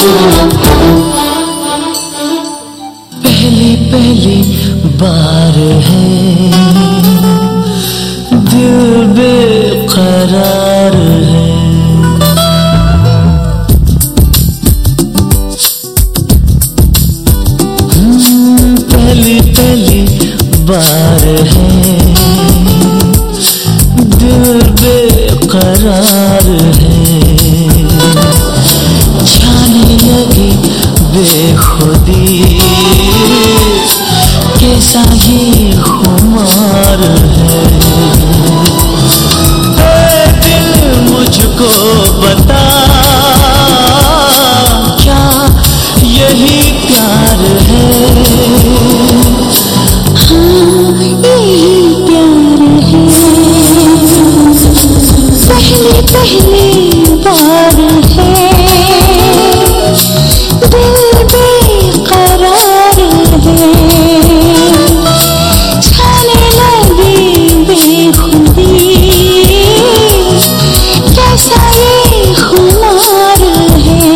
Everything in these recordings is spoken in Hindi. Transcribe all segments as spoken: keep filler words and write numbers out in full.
पहली पहली बार है दिल बेकरार है। हम्म, पहली पहली बार है दिल बेकरार है। छाने लगी बेखुदी कैसा ये खुमार है। ऐ दिल मुझको बता क्या यही प्यार है। हाँ यही प्यार है। पहली पहली बार है दिल बेकरार है। छाने लगी बेखुदी कैसा ये खुमार है।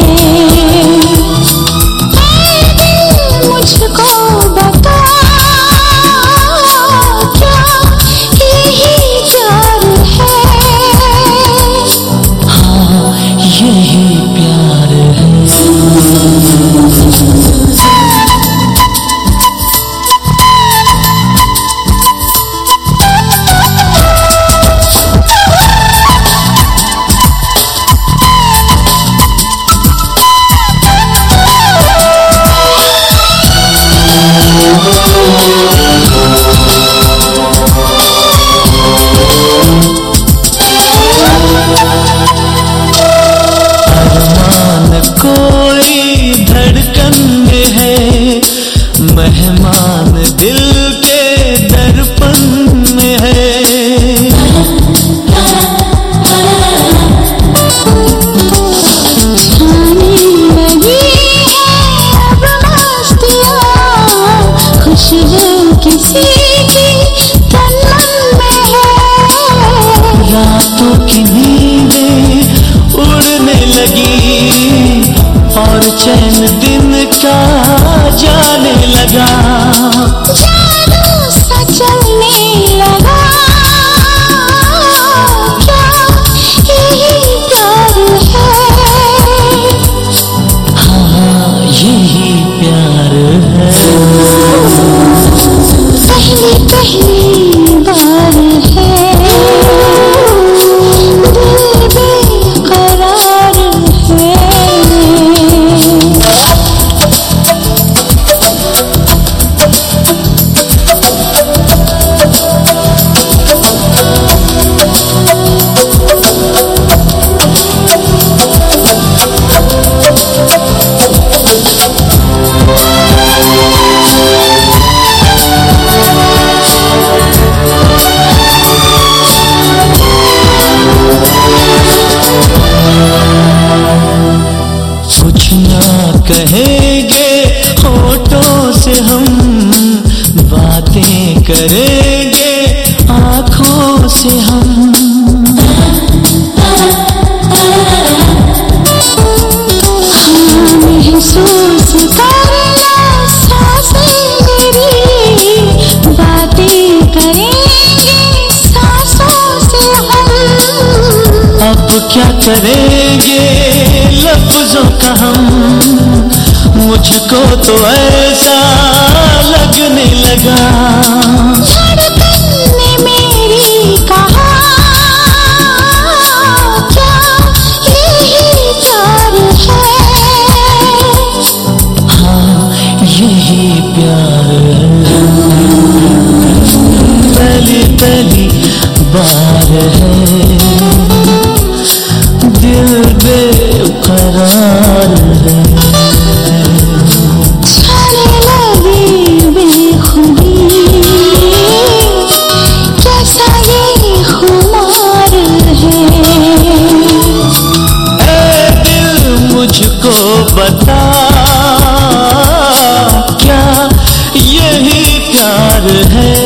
ऐ दिल मुझको बता क्या यही प्यार है। हाँ यही प्यार है। कोई धड़कन में है मेहमान दिल के दर्पण में है। छाने लगी है अब मस्तियाँ खुशबू किसी की तन मन में है। रातों की नींदें उड़ने लगी और चैन दिन का जाने लगा। जादू सा चलने लगा क्या यही प्यार है। हाँ यही प्यार है। पहली पहली बार है दिल बेकरार है। कुछ ना कहेंगे होठों से हम बातें करेंगे आँखों से हम। महसूस करना सांसें मेरी बातें करेंगे सांसों से हम। अब क्या करेंगे लफ्जों का हम। मुझको तो ऐसा लगने लगा धड़कन ने मेरी कहा क्या यही प्यार है। हाँ यही प्यार है। पहली पहली बार है दिल बेकरार है। छाने लगी बेखुदी कैसा ये खुमार है। ऐ दिल मुझको बता क्या यही प्यार है।